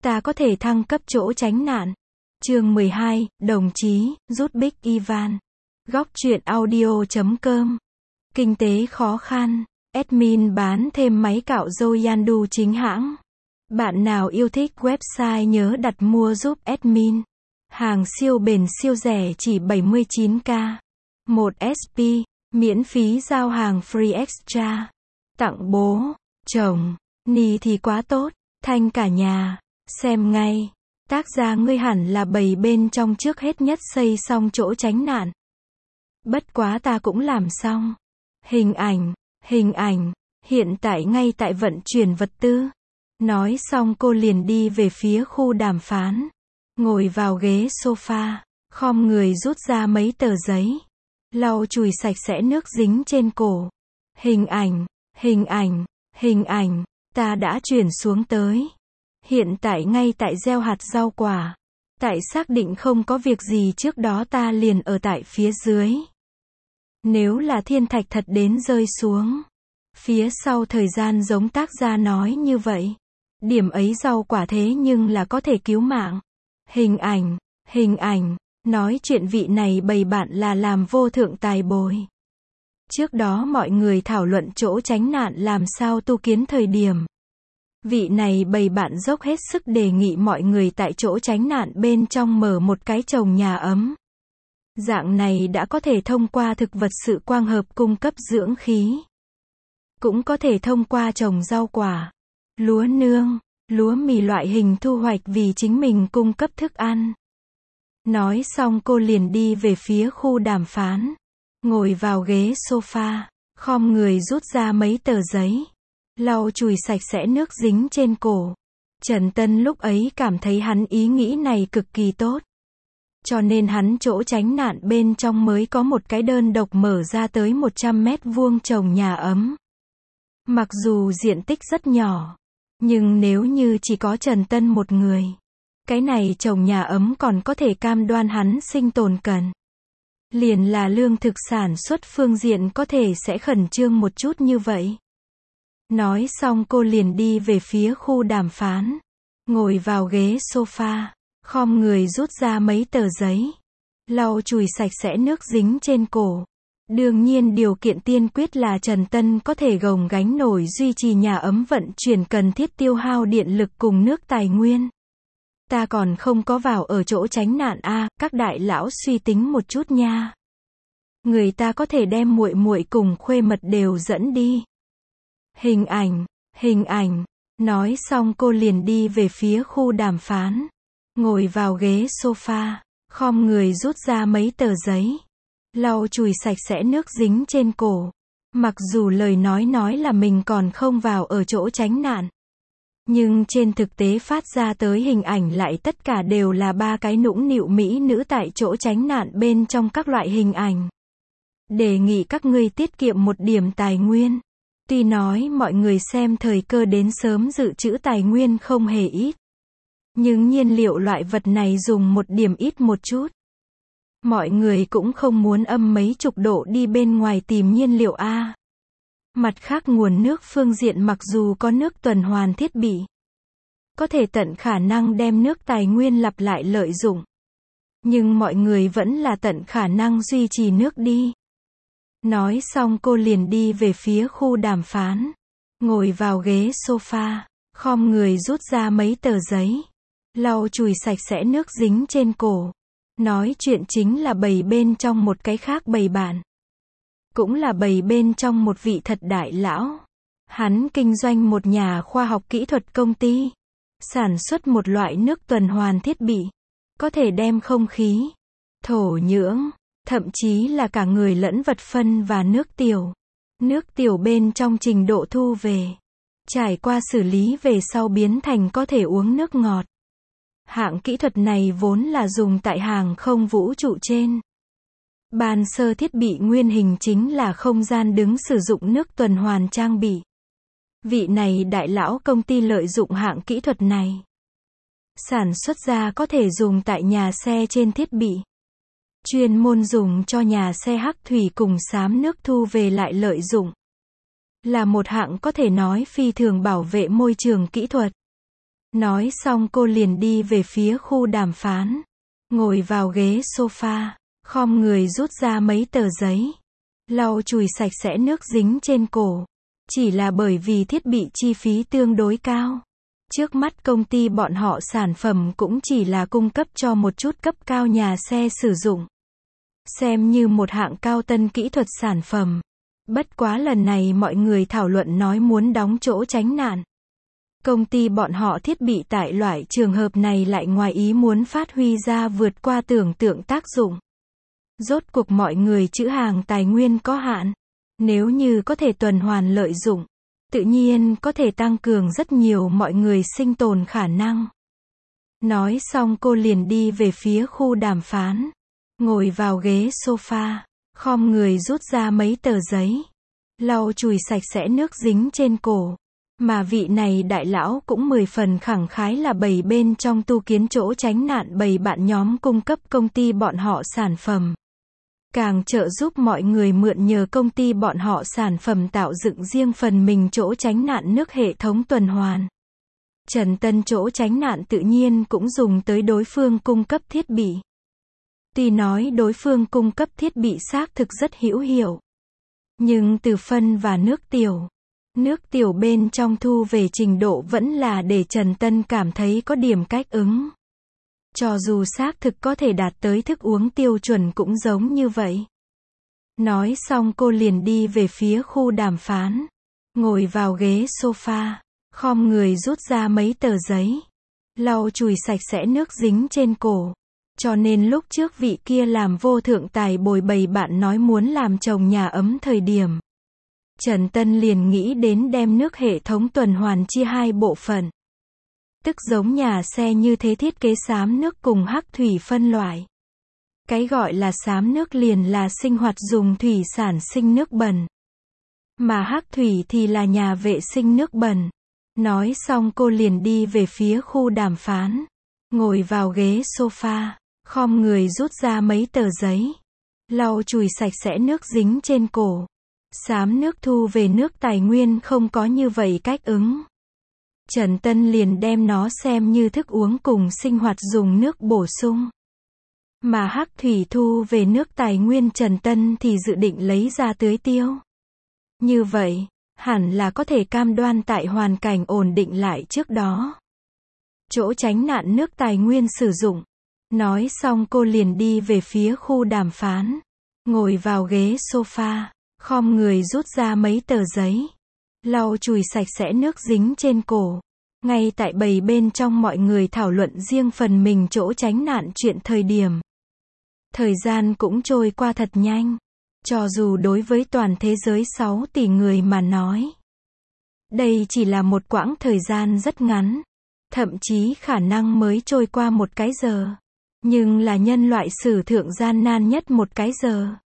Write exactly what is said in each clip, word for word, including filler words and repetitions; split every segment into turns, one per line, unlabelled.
Ta có thể thăng cấp chỗ tránh nạn. Chương mười hai, đồng chí, rút Big Ivan. Góc truyện audio chấm com. Kinh tế khó khăn. Admin bán thêm máy cạo râu Yandu chính hãng. Bạn nào yêu thích website nhớ đặt mua giúp admin. Hàng siêu bền siêu rẻ chỉ bảy mươi chín k. một ét pê, miễn phí giao hàng free extra. Tặng bố, chồng, ni thì quá tốt, thanh cả nhà. Xem ngay. Tác gia ngươi hẳn là bầy bên trong trước hết nhất xây xong chỗ tránh nạn. Bất quá ta cũng làm xong. Hình ảnh, hình ảnh, hiện tại ngay tại vận chuyển vật tư. Nói xong cô liền đi về phía khu đàm phán. Ngồi vào ghế sofa, khom người rút ra mấy tờ giấy. Lau chùi sạch sẽ nước dính trên cổ. Hình ảnh, hình ảnh, hình ảnh, ta đã chuyển xuống tới. Hiện tại ngay tại gieo hạt rau quả. Tại xác định không có việc gì trước đó ta liền ở tại phía dưới. Nếu là thiên thạch thật đến rơi xuống. Phía sau thời gian giống tác gia nói như vậy. Điểm ấy rau quả thế nhưng là có thể cứu mạng. Hình ảnh, hình ảnh, nói chuyện vị này bầy bạn là làm vô thượng tài bồi. Trước đó mọi người thảo luận chỗ tránh nạn làm sao tu kiến thời điểm. Vị này bầy bạn dốc hết sức đề nghị mọi người tại chỗ tránh nạn bên trong mở một cái trồng nhà ấm. Dạng này đã có thể thông qua thực vật sự quang hợp cung cấp dưỡng khí. Cũng có thể thông qua trồng rau quả, lúa nương, lúa mì loại hình thu hoạch vì chính mình cung cấp thức ăn. Nói xong cô liền đi về phía khu đàm phán. Ngồi vào ghế sofa, khom người rút ra mấy tờ giấy. Lau chùi sạch sẽ nước dính trên cổ. Trần Tân lúc ấy cảm thấy hắn ý nghĩ này cực kỳ tốt. Cho nên hắn chỗ tránh nạn bên trong mới có một cái đơn độc mở ra tới một trăm mét vuông trồng nhà ấm. Mặc dù diện tích rất nhỏ, nhưng nếu như chỉ có Trần Tân một người, cái này trồng nhà ấm còn có thể cam đoan hắn sinh tồn cần. Liền là lương thực sản xuất phương diện có thể sẽ khẩn trương một chút như vậy. Nói xong cô liền đi về phía khu đàm phán. Ngồi vào ghế sofa, khom người rút ra mấy tờ giấy. Lau chùi sạch sẽ nước dính trên cổ. Đương nhiên điều kiện tiên quyết là Trần Tân có thể gồng gánh nổi duy trì nhà ấm vận chuyển cần thiết tiêu hao điện lực cùng nước tài nguyên. Ta còn không có vào ở chỗ tránh nạn a, à, các đại lão suy tính một chút nha. Người ta có thể đem muội muội cùng khuê mật đều dẫn đi. Hình ảnh, hình ảnh, nói xong cô liền đi về phía khu đàm phán. Ngồi vào ghế sofa, khom người rút ra mấy tờ giấy. Lau chùi sạch sẽ nước dính trên cổ. Mặc dù lời nói nói là mình còn không vào ở chỗ tránh nạn. Nhưng trên thực tế phát ra tới hình ảnh lại tất cả đều là ba cái nũng nịu mỹ nữ tại chỗ tránh nạn bên trong các loại hình ảnh. Đề nghị các ngươi tiết kiệm một điểm tài nguyên. Tuy nói mọi người xem thời cơ đến sớm dự trữ tài nguyên không hề ít. Nhưng nhiên liệu loại vật này dùng một điểm ít một chút. Mọi người cũng không muốn âm mấy chục độ đi bên ngoài tìm nhiên liệu A. Mặt khác nguồn nước phương diện mặc dù có nước tuần hoàn thiết bị. Có thể tận khả năng đem nước tài nguyên lặp lại lợi dụng. Nhưng mọi người vẫn là tận khả năng duy trì nước đi. Nói xong cô liền đi về phía khu đàm phán. Ngồi vào ghế sofa, khom người rút ra mấy tờ giấy. Lau chùi sạch sẽ nước dính trên cổ. Nói chuyện chính là bầy bên trong một cái khác bầy bạn. Cũng là bầy bên trong một vị thật đại lão. Hắn kinh doanh một nhà khoa học kỹ thuật công ty. Sản xuất một loại nước tuần hoàn thiết bị. Có thể đem không khí, thổ nhưỡng, thậm chí là cả người lẫn vật phân và nước tiểu. Nước tiểu bên trong trình độ thu về. Trải qua xử lý về sau biến thành có thể uống nước ngọt. Hạng kỹ thuật này vốn là dùng tại hàng không vũ trụ trên. Ban sơ thiết bị nguyên hình chính là không gian đứng sử dụng nước tuần hoàn trang bị. Vị này đại lão công ty lợi dụng hạng kỹ thuật này. Sản xuất ra có thể dùng tại nhà xe trên thiết bị. Chuyên môn dùng cho nhà xe hắc thủy cùng xám nước thu về lại lợi dụng. Là một hạng có thể nói phi thường bảo vệ môi trường kỹ thuật. Nói xong cô liền đi về phía khu đàm phán. Ngồi vào ghế sofa, khom người rút ra mấy tờ giấy. Lau chùi sạch sẽ nước dính trên cổ. Chỉ là bởi vì thiết bị chi phí tương đối cao. Trước mắt công ty bọn họ sản phẩm cũng chỉ là cung cấp cho một chút cấp cao nhà xe sử dụng. Xem như một hạng cao tân kỹ thuật sản phẩm. Bất quá lần này mọi người thảo luận nói muốn đóng chỗ tránh nạn. Công ty bọn họ thiết bị tại loại trường hợp này lại ngoài ý muốn phát huy ra vượt qua tưởng tượng tác dụng. Rốt cuộc mọi người trữ hàng tài nguyên có hạn. Nếu như có thể tuần hoàn lợi dụng, tự nhiên có thể tăng cường rất nhiều mọi người sinh tồn khả năng. Nói xong cô liền đi về phía khu đàm phán. Ngồi vào ghế sofa, khom người rút ra mấy tờ giấy. Lau chùi sạch sẽ nước dính trên cổ. Mà vị này đại lão cũng mười phần khẳng khái là bày bên trong tu kiến chỗ tránh nạn bày bạn nhóm cung cấp công ty bọn họ sản phẩm. Càng trợ giúp mọi người mượn nhờ công ty bọn họ sản phẩm tạo dựng riêng phần mình chỗ tránh nạn nước hệ thống tuần hoàn. Trần Tân chỗ tránh nạn tự nhiên cũng dùng tới đối phương cung cấp thiết bị. Tuy nói đối phương cung cấp thiết bị xác thực rất hữu hiệu. Nhưng từ phân và nước tiểu. Nước tiểu bên trong thu về trình độ vẫn là để Trần Tân cảm thấy có điểm cách ứng. Cho dù xác thực có thể đạt tới thức uống tiêu chuẩn cũng giống như vậy. Nói xong cô liền đi về phía khu đàm phán. Ngồi vào ghế sofa, khom người rút ra mấy tờ giấy. Lau chùi sạch sẽ nước dính trên cổ. Cho nên lúc trước vị kia làm vô thượng tài bồi bày bạn nói muốn làm chồng nhà ấm thời điểm. Trần Tân liền nghĩ đến đem nước hệ thống tuần hoàn chia hai bộ phận. Tức giống nhà xe như thế thiết kế xám nước cùng hắc thủy phân loại. Cái gọi là xám nước liền là sinh hoạt dùng thủy sản sinh nước bẩn. Mà hắc thủy thì là nhà vệ sinh nước bẩn. Nói xong cô liền đi về phía khu đàm phán. Ngồi vào ghế sofa, khom người rút ra mấy tờ giấy. Lau chùi sạch sẽ nước dính trên cổ. Xám nước thu về nước tài nguyên không có như vậy cách ứng. Trần Tân liền đem nó xem như thức uống cùng sinh hoạt dùng nước bổ sung. Mà hắc thủy thu về nước tài nguyên Trần Tân thì dự định lấy ra tưới tiêu. Như vậy, hẳn là có thể cam đoan tại hoàn cảnh ổn định lại trước đó. Chỗ tránh nạn nước tài nguyên sử dụng. Nói xong cô liền đi về phía khu đàm phán. Ngồi vào ghế sofa, khom người rút ra mấy tờ giấy. Lau chùi sạch sẽ nước dính trên cổ. Ngay tại bầy bên trong mọi người thảo luận riêng phần mình chỗ tránh nạn chuyện thời điểm. Thời gian cũng trôi qua thật nhanh. Cho dù đối với toàn thế giới sáu tỷ người mà nói. Đây chỉ là một quãng thời gian rất ngắn. Thậm chí khả năng mới trôi qua một cái giờ. Nhưng là nhân loại sử thượng gian nan nhất một cái giờ.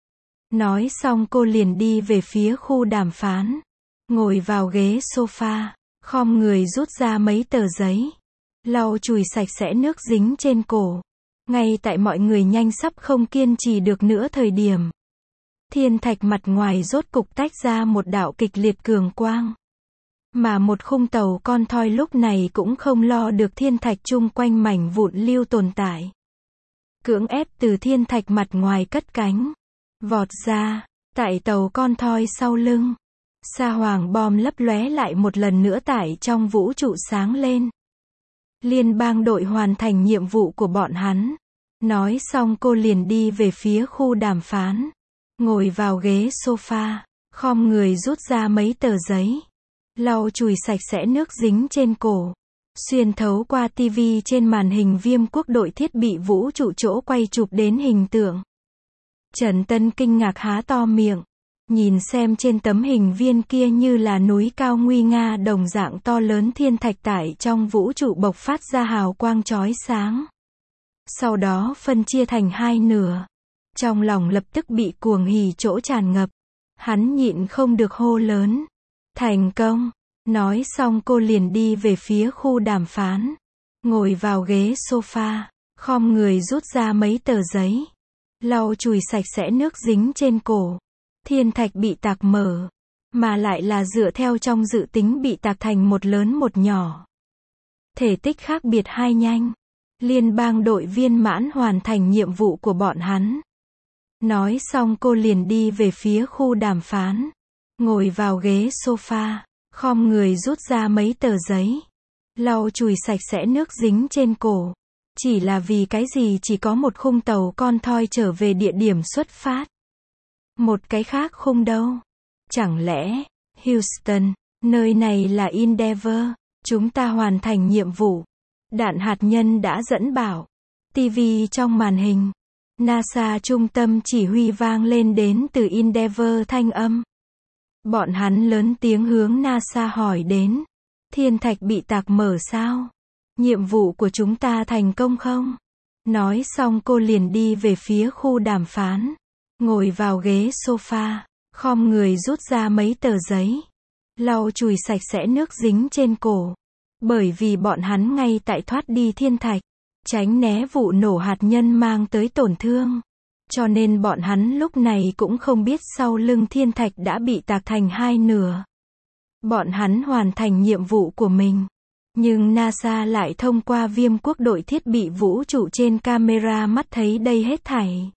Nói xong cô liền đi về phía khu đàm phán. Ngồi vào ghế sofa, khom người rút ra mấy tờ giấy. Lau chùi sạch sẽ nước dính trên cổ. Ngay tại mọi người nhanh sắp không kiên trì được nữa thời điểm. Thiên thạch mặt ngoài rốt cục tách ra một đạo kịch liệt cường quang. Mà một khung tàu con thoi lúc này cũng không lo được thiên thạch chung quanh mảnh vụn lưu tồn tại. Cưỡng ép từ thiên thạch mặt ngoài cất cánh. Vọt ra, tại tàu con thoi sau lưng. Sa hoàng bom lấp lóe lại một lần nữa tải trong vũ trụ sáng lên. Liên bang đội hoàn thành nhiệm vụ của bọn hắn. Nói xong cô liền đi về phía khu đàm phán. Ngồi vào ghế sofa, khom người rút ra mấy tờ giấy. Lau chùi sạch sẽ nước dính trên cổ. Xuyên thấu qua tivi trên màn hình viêm quốc đội thiết bị vũ trụ chỗ quay chụp đến hình tượng. Trần Tân kinh ngạc há to miệng. Nhìn xem trên tấm hình viên kia như là núi cao nguy nga đồng dạng to lớn thiên thạch tải trong vũ trụ bộc phát ra hào quang chói sáng. Sau đó phân chia thành hai nửa. Trong lòng lập tức bị cuồng hỉ chỗ tràn ngập. Hắn nhịn không được hô lớn. Thành công. Nói xong cô liền đi về phía khu đàm phán. Ngồi vào ghế sofa, khom người rút ra mấy tờ giấy. Lau chùi sạch sẽ nước dính trên cổ. Thiên thạch bị tạc mở. Mà lại là dựa theo trong dự tính bị tạc thành một lớn một nhỏ. Thể tích khác biệt hai nhanh. Liên bang đội viên mãn hoàn thành nhiệm vụ của bọn hắn. Nói xong cô liền đi về phía khu đàm phán. Ngồi vào ghế sofa, khom người rút ra mấy tờ giấy. Lau chùi sạch sẽ nước dính trên cổ. Chỉ là vì cái gì chỉ có một khung tàu con thoi trở về địa điểm xuất phát. Một cái khác khung đâu? Chẳng lẽ, Houston, nơi này là Endeavour, chúng ta hoàn thành nhiệm vụ. Đạn hạt nhân đã dẫn bảo. ti vi trong màn hình. NASA trung tâm chỉ huy vang lên đến từ Endeavour thanh âm. Bọn hắn lớn tiếng hướng NASA hỏi đến. Thiên thạch bị tạc mở sao? Nhiệm vụ của chúng ta thành công không? Nói xong cô liền đi về phía khu đàm phán. Ngồi vào ghế sofa, khom người rút ra mấy tờ giấy. Lau chùi sạch sẽ nước dính trên cổ. Bởi vì bọn hắn ngay tại thoát đi thiên thạch, tránh né vụ nổ hạt nhân mang tới tổn thương. Cho nên bọn hắn lúc này cũng không biết sau lưng thiên thạch đã bị tạc thành hai nửa. Bọn hắn hoàn thành nhiệm vụ của mình. Nhưng NASA lại thông qua Viêm Quốc đội thiết bị vũ trụ trên camera mắt thấy đây hết thảy.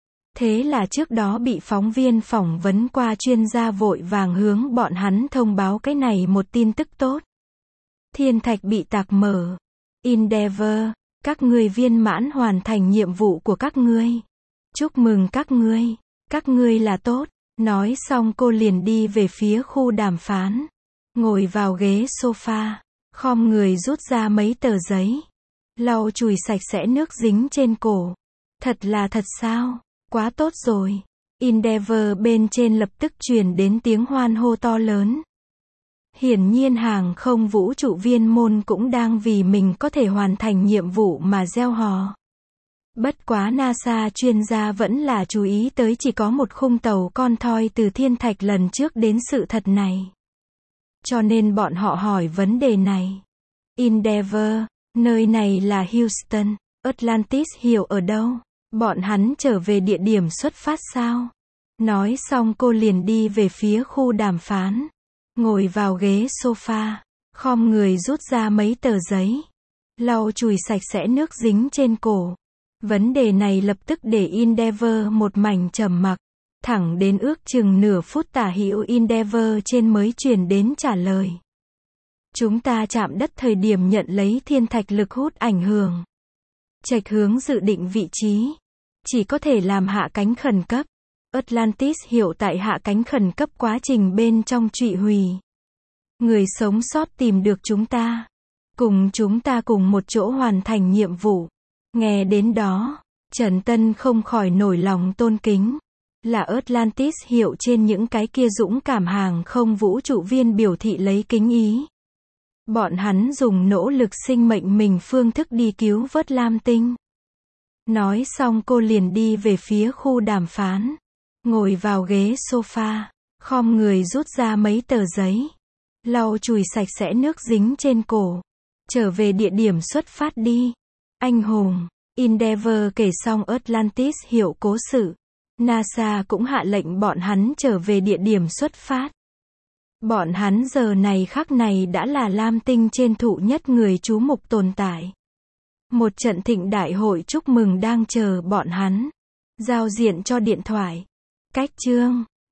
Thế là trước đó bị phóng viên phỏng vấn qua chuyên gia vội vàng hướng bọn hắn thông báo cái này một tin tức tốt. Thiên thạch bị tạc mở. Endeavour, các ngươi viên mãn hoàn thành nhiệm vụ của các ngươi. Chúc mừng các ngươi, các ngươi là tốt. Nói xong cô liền đi về phía khu đàm phán. Ngồi vào ghế sofa, khom người rút ra mấy tờ giấy. Lau chùi sạch sẽ nước dính trên cổ. Thật là thật sao? Quá tốt rồi. Endeavour bên trên lập tức truyền đến tiếng hoan hô to lớn. Hiển nhiên hàng không vũ trụ viên môn cũng đang vì mình có thể hoàn thành nhiệm vụ mà reo hò. Bất quá NASA chuyên gia vẫn là chú ý tới chỉ có một khung tàu con thoi từ thiên thạch lần trước đến sự thật này. Cho nên bọn họ hỏi vấn đề này. Endeavour, nơi này là Houston, Atlantis hiểu ở đâu? Bọn hắn trở về địa điểm xuất phát sao? Nói xong cô liền đi về phía khu đàm phán. Ngồi vào ghế sofa, khom người rút ra mấy tờ giấy. Lau chùi sạch sẽ nước dính trên cổ. Vấn đề này lập tức để Endeavour một mảnh trầm mặc. Thẳng đến ước chừng nửa phút tả hữu Endeavour trên mới truyền đến trả lời. Chúng ta chạm đất thời điểm nhận lấy thiên thạch lực hút ảnh hưởng. Chệch hướng dự định vị trí. Chỉ có thể làm hạ cánh khẩn cấp. Atlantis hiểu tại hạ cánh khẩn cấp quá trình bên trong trụy hủy. Người sống sót tìm được chúng ta. Cùng chúng ta cùng một chỗ hoàn thành nhiệm vụ. Nghe đến đó, Trần Tân không khỏi nổi lòng tôn kính. Là Atlantis hiểu trên những cái kia dũng cảm hàng không vũ trụ viên biểu thị lấy kính ý. Bọn hắn dùng nỗ lực sinh mệnh mình phương thức đi cứu vớt Lam Tinh. Nói xong cô liền đi về phía khu đàm phán. Ngồi vào ghế sofa, khom người rút ra mấy tờ giấy. Lau chùi sạch sẽ nước dính trên cổ. Trở về địa điểm xuất phát đi. Anh hùng, Endeavour kể xong Atlantis hiểu cố sự. NASA cũng hạ lệnh bọn hắn trở về địa điểm xuất phát. Bọn hắn giờ này khắc này đã là Lam Tinh trên thụ nhất người chú mục tồn tại. Một trận thịnh đại hội chúc mừng đang chờ bọn hắn. Giao diện cho điện thoại. Cách chương